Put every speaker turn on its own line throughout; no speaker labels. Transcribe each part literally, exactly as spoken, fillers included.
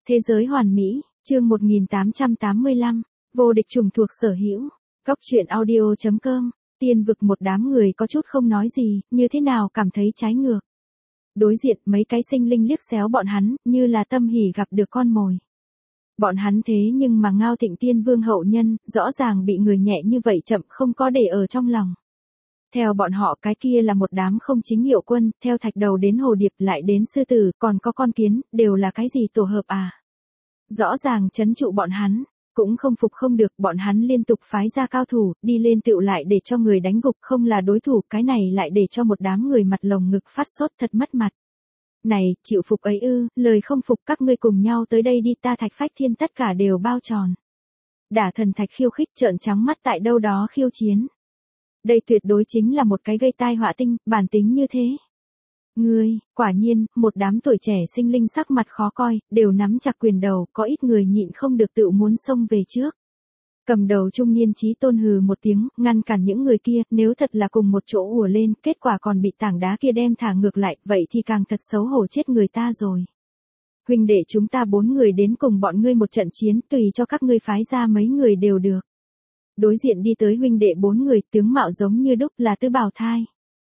Thế giới hoàn mỹ, chương một nghìn tám trăm tám mươi lăm, vô địch trùng thuộc sở hữu. Góc truyện audio chấm com, tiên vực một đám người có chút không nói gì, như thế nào cảm thấy trái ngược. Đối diện mấy cái sinh linh liếc xéo bọn hắn, như là tâm hỉ gặp được con mồi. Bọn hắn thế nhưng mà Ngao Thịnh Tiên Vương hậu nhân, rõ ràng bị người nhẹ như vậy chậm không có để ở trong lòng. Theo bọn họ cái kia là một đám không chính hiệu quân, theo thạch đầu đến hồ điệp lại đến sư tử, còn có con kiến, đều là cái gì tổ hợp à. Rõ ràng trấn trụ bọn hắn, cũng không phục không được, bọn hắn liên tục phái ra cao thủ, đi lên tựu lại để cho người đánh gục không là đối thủ, cái này lại để cho một đám người mặt lồng ngực phát sốt thật mất mặt. Này, chịu phục ấy ư, lời không phục các ngươi cùng nhau tới đây đi, ta Thạch Phách Thiên tất cả đều bao tròn. Đả Thần Thạch khiêu khích trợn trắng mắt tại đâu đó khiêu chiến. Đây tuyệt đối chính là một cái gây tai họa tinh, bản tính như thế. Ngươi, quả nhiên, một đám tuổi trẻ sinh linh sắc mặt khó coi, đều nắm chặt quyền đầu, có ít người nhịn không được tự muốn xông về trước. Cầm đầu trung niên chí tôn hừ một tiếng, ngăn cản những người kia, nếu thật là cùng một chỗ ùa lên, kết quả còn bị tảng đá kia đem thả ngược lại, vậy thì càng thật xấu hổ chết người ta rồi. Huynh đệ chúng ta bốn người đến cùng bọn ngươi một trận chiến, tùy cho các ngươi phái ra mấy người đều được. Đối diện đi tới huynh đệ bốn người, tướng mạo giống như đúc là Tứ Bảo Thai.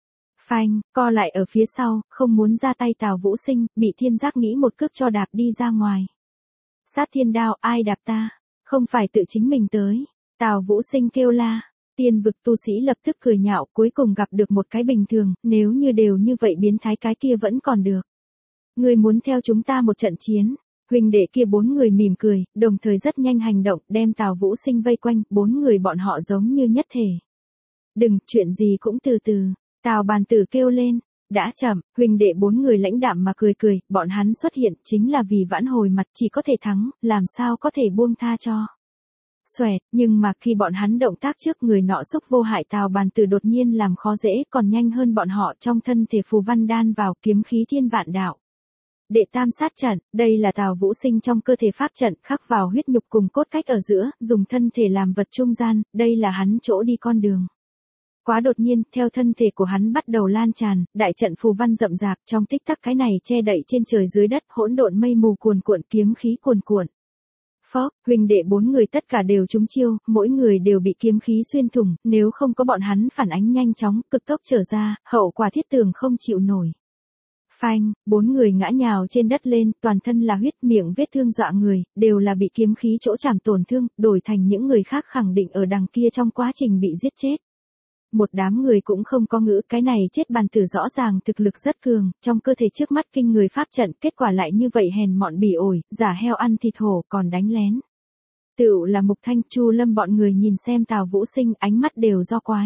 Phanh, co lại ở phía sau, không muốn ra tay Tào Vũ Sinh, bị Thiên Giác nghĩ một cước cho đạp đi ra ngoài. Sát thiên đao, ai đạp ta? Không phải tự chính mình tới. Tào Vũ Sinh kêu la. Tiên vực tu sĩ lập tức cười nhạo, cuối cùng gặp được một cái bình thường, nếu như đều như vậy biến thái cái kia vẫn còn được. Người muốn theo chúng ta một trận chiến. Huynh đệ kia bốn người mỉm cười, đồng thời rất nhanh hành động, đem Tào Vũ Sinh vây quanh, bốn người bọn họ giống như nhất thể. Đừng, chuyện gì cũng từ từ. Tào Bàn Tử kêu lên. Đã chậm, huynh đệ bốn người lãnh đạm mà cười cười, bọn hắn xuất hiện chính là vì vãn hồi mặt, chỉ có thể thắng, làm sao có thể buông tha cho. Xoẹt, nhưng mà khi bọn hắn động tác trước người nọ xúc vô hại Tào Bàn Tử đột nhiên làm khó dễ, còn nhanh hơn bọn họ trong thân thể phù văn đan vào kiếm khí thiên vạn đạo. Đệ tam sát trận, đây là Tào Vũ Sinh trong cơ thể pháp trận khắc vào huyết nhục cùng cốt cách ở giữa, dùng thân thể làm vật trung gian, đây là hắn chỗ đi con đường. Quá đột nhiên, theo thân thể của hắn bắt đầu lan tràn, đại trận phù văn rậm rạp, trong tích tắc cái này che đậy trên trời dưới đất, hỗn độn mây mù cuồn cuộn, kiếm khí cuồn cuộn. Phốc, huynh đệ bốn người tất cả đều trúng chiêu, mỗi người đều bị kiếm khí xuyên thủng, nếu không có bọn hắn phản ánh nhanh chóng, cực tốc trở ra, hậu quả thiết tường không chịu nổi. Phanh, bốn người ngã nhào trên đất lên, toàn thân là huyết, miệng vết thương dọa người, đều là bị kiếm khí chỗ chảm tổn thương, đổi thành những người khác khẳng định ở đằng kia trong quá trình bị giết chết. Một đám người cũng không có ngữ, cái này chết Bàn Tử rõ ràng thực lực rất cường, trong cơ thể trước mắt kinh người pháp trận, kết quả lại như vậy hèn mọn bỉ ổi, giả heo ăn thịt hổ còn đánh lén. Tựu là Mục Thanh, Chu Lâm bọn người nhìn xem Tào Vũ Sinh, ánh mắt đều do quái.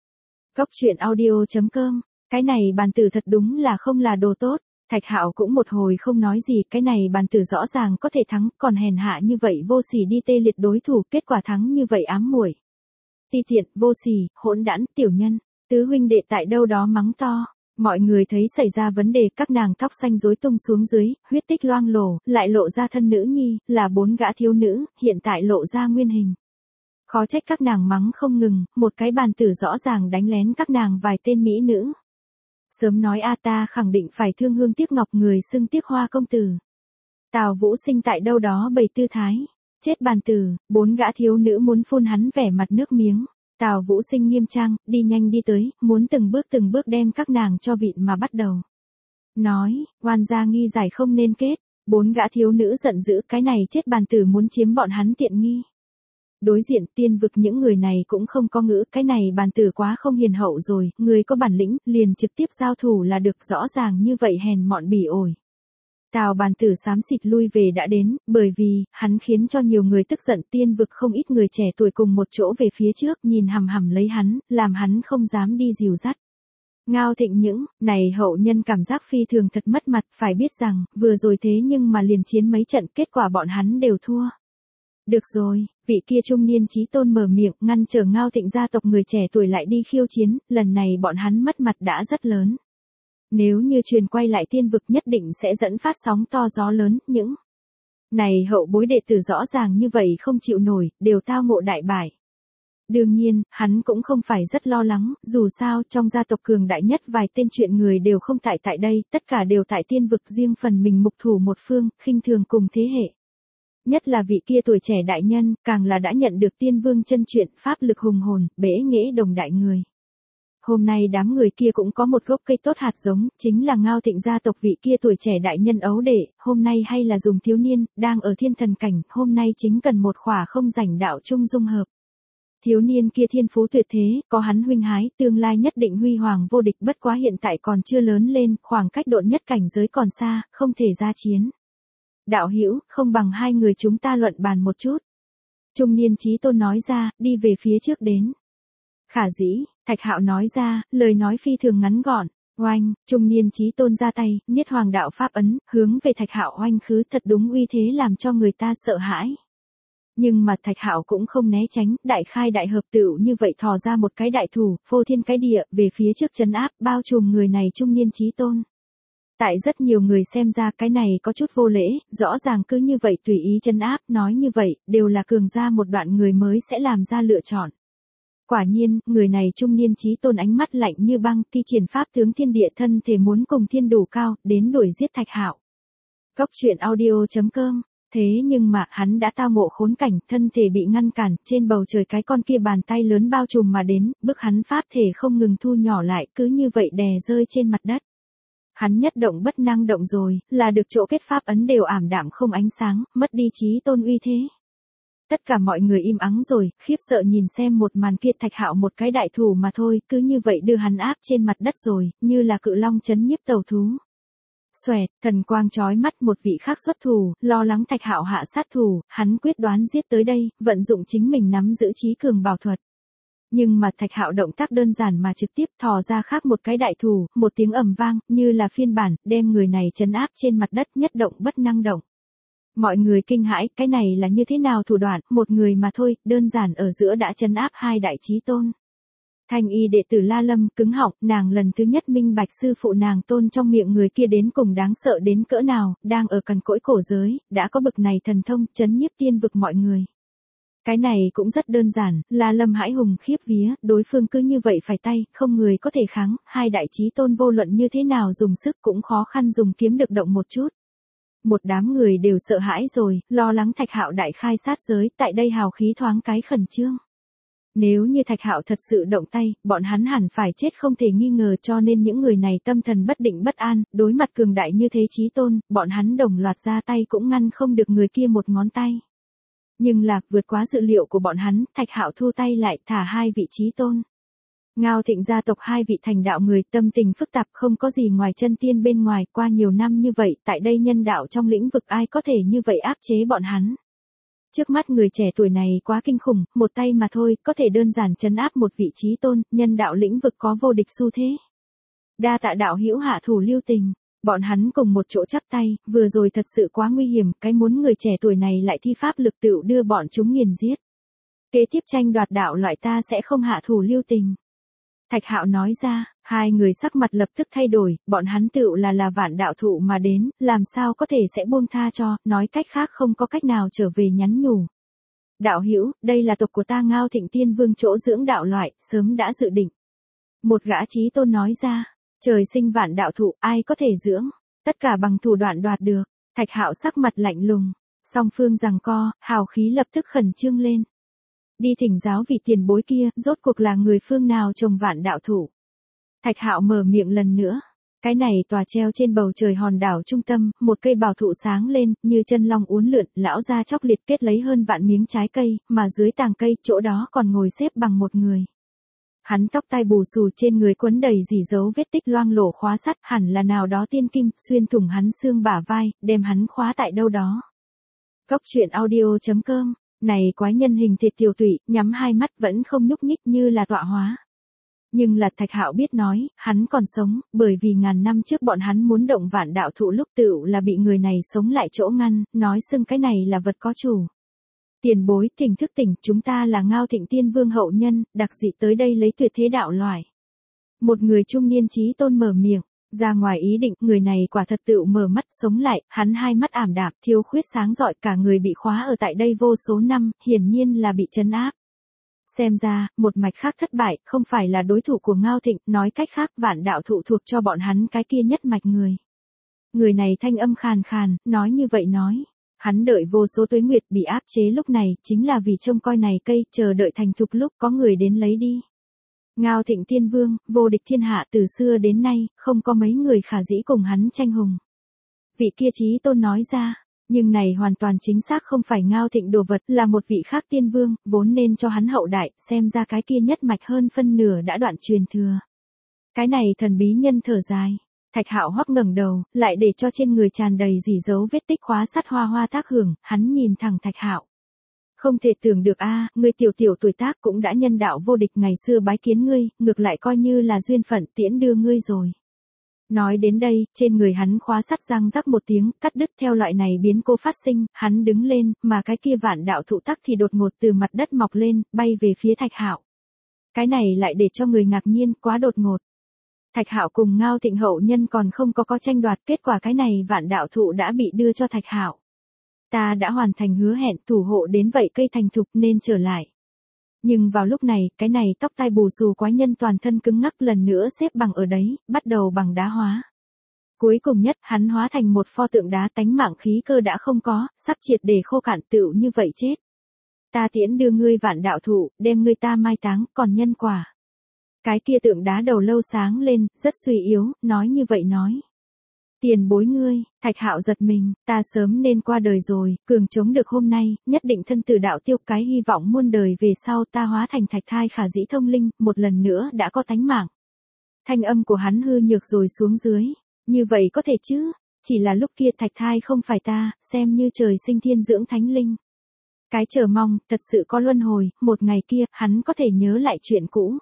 Góc truyện audio chấm com, cái này Bàn Tử thật đúng là không là đồ tốt. Thạch Hạo cũng một hồi không nói gì, cái này Bàn Tử rõ ràng có thể thắng, còn hèn hạ như vậy vô sỉ đi tê liệt đối thủ, kết quả thắng như vậy ám muội. Ti tiện, vô sỉ, hỗn đản, tiểu nhân, tứ huynh đệ tại đâu đó mắng to. Mọi người thấy xảy ra vấn đề, các nàng tóc xanh rối tung xuống dưới, huyết tích loang lổ, lại lộ ra thân nữ nhi, là bốn gã thiếu nữ, hiện tại lộ ra nguyên hình. Khó trách các nàng mắng không ngừng, một cái Bàn Tử rõ ràng đánh lén các nàng vài tên mỹ nữ. Sớm nói a ta khẳng định phải thương hương tiếc ngọc, người xưng tiếc hoa công tử. Tào Vũ Sinh tại đâu đó bày tư thái. Chết Bàn Tử, bốn gã thiếu nữ muốn phun hắn vẻ mặt nước miếng. Tào Vũ Sinh nghiêm trang, đi nhanh đi tới, muốn từng bước từng bước đem các nàng cho vịn mà bắt đầu. Nói, oan gia nghi giải không nên kết, bốn gã thiếu nữ giận dữ, cái này chết Bàn Tử muốn chiếm bọn hắn tiện nghi. Đối diện tiên vực những người này cũng không có ngữ, cái này Bàn Tử quá không hiền hậu rồi, người có bản lĩnh, liền trực tiếp giao thủ là được, rõ ràng như vậy hèn mọn bỉ ổi. Tào Bàn Tử xám xịt lui về đã đến, bởi vì, hắn khiến cho nhiều người tức giận, tiên vực không ít người trẻ tuổi cùng một chỗ về phía trước, nhìn hằm hằm lấy hắn, làm hắn không dám đi dìu dắt. Ngao Thịnh những, này hậu nhân cảm giác phi thường thật mất mặt, phải biết rằng, vừa rồi thế nhưng mà liền chiến mấy trận, kết quả bọn hắn đều thua. Được rồi, vị kia trung niên chí tôn mở miệng, ngăn trở Ngao Thịnh gia tộc người trẻ tuổi lại đi khiêu chiến, lần này bọn hắn mất mặt đã rất lớn. Nếu như truyền quay lại tiên vực nhất định sẽ dẫn phát sóng to gió lớn, những này hậu bối đệ tử rõ ràng như vậy không chịu nổi, đều tao ngộ đại bại. Đương nhiên, hắn cũng không phải rất lo lắng, dù sao trong gia tộc cường đại nhất vài tên chuyện người đều không tại tại đây, tất cả đều tại tiên vực riêng phần mình mục thủ một phương, khinh thường cùng thế hệ. Nhất là vị kia tuổi trẻ đại nhân, càng là đã nhận được tiên vương chân truyền, pháp lực hùng hồn, bế nghệ đồng đại người. Hôm nay đám người kia cũng có một gốc cây tốt hạt giống, chính là Ngao Thịnh gia tộc vị kia tuổi trẻ đại nhân ấu đệ, hôm nay hay là dùng thiếu niên, đang ở thiên thần cảnh, hôm nay chính cần một khỏa không rảnh đạo chung dung hợp. Thiếu niên kia thiên phú tuyệt thế, có hắn huynh hái, tương lai nhất định huy hoàng vô địch, bất quá hiện tại còn chưa lớn lên, khoảng cách độn nhất cảnh giới còn xa, không thể ra chiến. Đạo hữu, không bằng hai người chúng ta luận bàn một chút. Trung niên Chí Tôn nói ra, đi về phía trước đến. Khả dĩ, Thạch Hạo nói ra, lời nói phi thường ngắn gọn. Oanh, trung niên Chí Tôn ra tay, Niết Hoàng đạo pháp ấn, hướng về Thạch Hạo oanh khứ, thật đúng uy thế làm cho người ta sợ hãi. Nhưng mà Thạch Hạo cũng không né tránh, đại khai đại hợp tựu như vậy thò ra một cái đại thủ, phô thiên cái địa, về phía trước trấn áp, bao trùm người này trung niên Chí Tôn. Tại rất nhiều người xem ra cái này có chút vô lễ, rõ ràng cứ như vậy tùy ý trấn áp, nói như vậy, đều là cường gia một đoạn người mới sẽ làm ra lựa chọn. Quả nhiên, người này trung niên Chí Tôn ánh mắt lạnh như băng, thi triển pháp tướng thiên địa thân thể muốn cùng thiên đủ cao, đến đuổi giết Thạch Hạo. Cốc truyện audio chấm com. Thế nhưng mà, hắn đã tao ngộ khốn cảnh, thân thể bị ngăn cản, trên bầu trời cái con kia bàn tay lớn bao trùm mà đến, bức hắn pháp thể không ngừng thu nhỏ lại, cứ như vậy đè rơi trên mặt đất. Hắn nhất động bất năng động rồi, là được chỗ kết pháp ấn đều ảm đạm không ánh sáng, mất đi Chí Tôn uy thế. Tất cả mọi người im ắng rồi, khiếp sợ nhìn xem một màn kia, Thạch Hạo một cái đại thủ mà thôi, cứ như vậy đưa hắn áp trên mặt đất rồi, như là cự long chấn nhiếp tàu thú. Xoẹt, thần quang chói mắt, một vị khác xuất thủ, lo lắng Thạch Hạo hạ sát thủ, hắn quyết đoán giết tới đây, vận dụng chính mình nắm giữ trí cường bảo thuật. Nhưng mà Thạch Hạo động tác đơn giản mà trực tiếp thò ra khác một cái đại thủ, một tiếng ầm vang, như là phiên bản, đem người này trấn áp trên mặt đất, nhất động bất năng động. Mọi người kinh hãi, cái này là như thế nào thủ đoạn, một người mà thôi, đơn giản ở giữa đã trấn áp hai đại Chí Tôn. Thanh y đệ tử La Lâm cứng họng, nàng lần thứ nhất minh bạch sư phụ nàng Tôn trong miệng người kia đến cùng đáng sợ đến cỡ nào, đang ở cằn cỗi cổ giới, đã có bực này thần thông, chấn nhiếp tiên vực mọi người. Cái này cũng rất đơn giản, La Lâm hãi hùng khiếp vía, đối phương cứ như vậy phải tay, không người có thể kháng, hai đại Chí Tôn vô luận như thế nào dùng sức cũng khó khăn dùng kiếm được động một chút. Một đám người đều sợ hãi rồi, lo lắng Thạch Hạo đại khai sát giới, tại đây hào khí thoáng cái khẩn trương. Nếu như Thạch Hạo thật sự động tay, bọn hắn hẳn phải chết không thể nghi ngờ, cho nên những người này tâm thần bất định bất an, đối mặt cường đại như thế Chí Tôn, bọn hắn đồng loạt ra tay cũng ngăn không được người kia một ngón tay. Nhưng là, vượt quá dự liệu của bọn hắn, Thạch Hạo thu tay lại, thả hai vị Chí Tôn. Ngao Thịnh gia tộc hai vị thành đạo người, tâm tình phức tạp, không có gì ngoài chân tiên bên ngoài, qua nhiều năm như vậy, tại đây nhân đạo trong lĩnh vực ai có thể như vậy áp chế bọn hắn. Trước mắt người trẻ tuổi này quá kinh khủng, một tay mà thôi, có thể đơn giản trấn áp một vị Chí Tôn, nhân đạo lĩnh vực có vô địch xu thế. Đa tạ đạo hữu hạ thủ lưu tình, bọn hắn cùng một chỗ chắp tay, vừa rồi thật sự quá nguy hiểm, cái muốn người trẻ tuổi này lại thi pháp lực tựu đưa bọn chúng nghiền giết. Kế tiếp tranh đoạt đạo loại ta sẽ không hạ thủ lưu tình. Thạch Hạo nói ra, hai người sắc mặt lập tức thay đổi, bọn hắn tựu là là vạn đạo thụ mà đến, làm sao có thể sẽ buông tha cho, nói cách khác không có cách nào trở về nhắn nhủ. Đạo hữu, đây là tộc của ta Ngao Thịnh Tiên Vương chỗ dưỡng đạo loại, sớm đã dự định. Một gã Chí Tôn nói ra, trời sinh vạn đạo thụ, ai có thể dưỡng, tất cả bằng thủ đoạn đoạt được. Thạch Hạo sắc mặt lạnh lùng, song phương giằng co, hào khí lập tức khẩn trương lên. Đi thỉnh giáo vị tiền bối kia, rốt cuộc là người phương nào trồng vạn đạo thụ. Thạch Hạo mở miệng lần nữa. Cái này tòa treo trên bầu trời hòn đảo trung tâm, một cây bảo thụ sáng lên, như chân long uốn lượn, lão ra chóc liệt kết lấy hơn vạn miếng trái cây, mà dưới tàng cây, chỗ đó còn ngồi xếp bằng một người. Hắn tóc tai bù xù, trên người quấn đầy dì dấu vết tích loang lổ khóa sắt, hẳn là nào đó tiên kim, xuyên thủng hắn xương bả vai, đem hắn khóa tại đâu đó. Cốc truyện audio chấm com. Này quái nhân hình thịt tiểu tụy, nhắm hai mắt vẫn không nhúc nhích như là tọa hóa. Nhưng là Thạch Hạo biết nói, hắn còn sống, bởi vì ngàn năm trước bọn hắn muốn động vạn đạo thụ lúc tựu là bị người này sống lại chỗ ngăn, nói xưng cái này là vật có chủ. Tiền bối, thỉnh thức tỉnh, chúng ta là Ngao Thịnh Tiên Vương hậu nhân, đặc dị tới đây lấy tuyệt thế đạo loại. Một người trung niên Chí Tôn mở miệng. Ra ngoài ý định, người này quả thật tựu mở mắt sống lại, hắn hai mắt ảm đạm, thiếu khuyết sáng rọi, cả người bị khóa ở tại đây vô số năm, hiển nhiên là bị trấn áp. Xem ra, một mạch khác thất bại, không phải là đối thủ của Ngao Thịnh, nói cách khác vạn đạo thụ thuộc cho bọn hắn cái kia nhất mạch người. Người này thanh âm khàn khàn, nói như vậy nói. Hắn đợi vô số tuế nguyệt bị áp chế lúc này chính là vì trông coi này cây, chờ đợi thành thục lúc có người đến lấy đi. Ngao Thịnh Tiên Vương, vô địch thiên hạ từ xưa đến nay, không có mấy người khả dĩ cùng hắn tranh hùng. Vị kia chí tôn nói ra, nhưng này hoàn toàn chính xác không phải Ngao Thịnh đồ vật, là một vị khác tiên vương, vốn nên cho hắn hậu đại, xem ra cái kia nhất mạch hơn phân nửa đã đoạn truyền thừa. Cái này thần bí nhân thở dài. Thạch Hạo hoắc ngẩng đầu, lại để cho trên người tràn đầy dì dấu vết tích khóa sắt hoa hoa tác hưởng, hắn nhìn thẳng Thạch Hạo. Không thể tưởng được a, à, ngươi tiểu tiểu tuổi tác cũng đã nhân đạo vô địch, ngày xưa bái kiến ngươi, ngược lại coi như là duyên phận tiễn đưa ngươi rồi. Nói đến đây, trên người hắn khóa sắt răng rắc một tiếng, cắt đứt theo loại này biến cố phát sinh, hắn đứng lên, mà cái kia vạn đạo thụ tắc thì đột ngột từ mặt đất mọc lên, bay về phía Thạch Hạo. Cái này lại để cho người ngạc nhiên, quá đột ngột. Thạch Hạo cùng Ngao Thịnh hậu nhân còn không có có tranh đoạt, kết quả cái này vạn đạo thụ đã bị đưa cho Thạch Hạo. Ta đã hoàn thành hứa hẹn, thủ hộ đến vậy cây thành thục nên trở lại. Nhưng vào lúc này, cái này tóc tai bù xù quái nhân toàn thân cứng ngắc lần nữa xếp bằng ở đấy, bắt đầu bằng đá hóa. Cuối cùng nhất, hắn hóa thành một pho tượng đá, tánh mạng khí cơ đã không có, sắp triệt để khô cạn, tựu như vậy chết. Ta tiễn đưa ngươi vạn đạo thụ, đem ngươi ta mai táng, còn nhân quả. Cái kia tượng đá đầu lâu sáng lên, rất suy yếu, nói như vậy nói. Tiền bối ngươi, Thạch Hạo giật mình, ta sớm nên qua đời rồi, cường chống được hôm nay, nhất định thân tử đạo tiêu, cái hy vọng muôn đời về sau ta hóa thành thạch thai khả dĩ thông linh, một lần nữa đã có tánh mạng. Thanh âm của hắn hư nhược rồi xuống dưới, như vậy có thể chứ, chỉ là lúc kia thạch thai không phải ta, xem như trời sinh thiên dưỡng thánh linh. Cái chờ mong, thật sự có luân hồi, một ngày kia, hắn có thể nhớ lại chuyện cũ.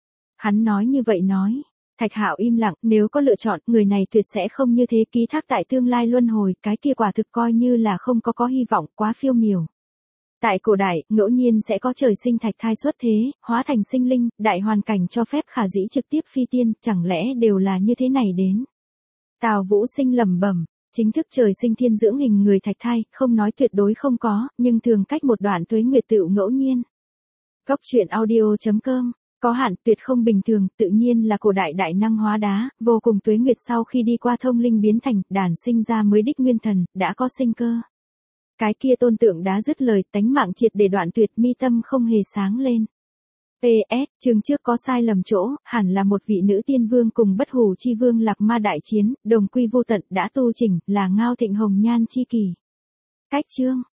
Hắn nói như vậy nói. Thạch Hạo im lặng, nếu có lựa chọn, người này tuyệt sẽ không như thế ký thác tại tương lai luân hồi, cái kia quả thực coi như là không có có hy vọng, quá phiêu miểu. Tại cổ đại, ngẫu nhiên sẽ có trời sinh thạch thai xuất thế, hóa thành sinh linh, đại hoàn cảnh cho phép khả dĩ trực tiếp phi tiên, chẳng lẽ đều là như thế này đến. Tào Vũ Sinh lẩm bẩm, chính thức trời sinh thiên dưỡng hình người thạch thai, không nói tuyệt đối không có, nhưng thường cách một đoạn tuế nguyệt tựu ngẫu nhiên. Góc truyện audio chấm com Có hạn, tuyệt không bình thường, tự nhiên là cổ đại đại năng hóa đá, vô cùng tuế nguyệt sau khi đi qua thông linh biến thành, đàn sinh ra mới đích nguyên thần, đã có sinh cơ. Cái kia tôn tượng đá dứt lời, tánh mạng triệt để đoạn tuyệt, mi tâm không hề sáng lên. pê ét, chương trước có sai lầm chỗ, hẳn là một vị nữ tiên vương cùng bất hủ chi vương lạc ma đại chiến, đồng quy vô tận, đã tu chỉnh, là Ngao Thịnh hồng nhan chi kỳ. Cách chương.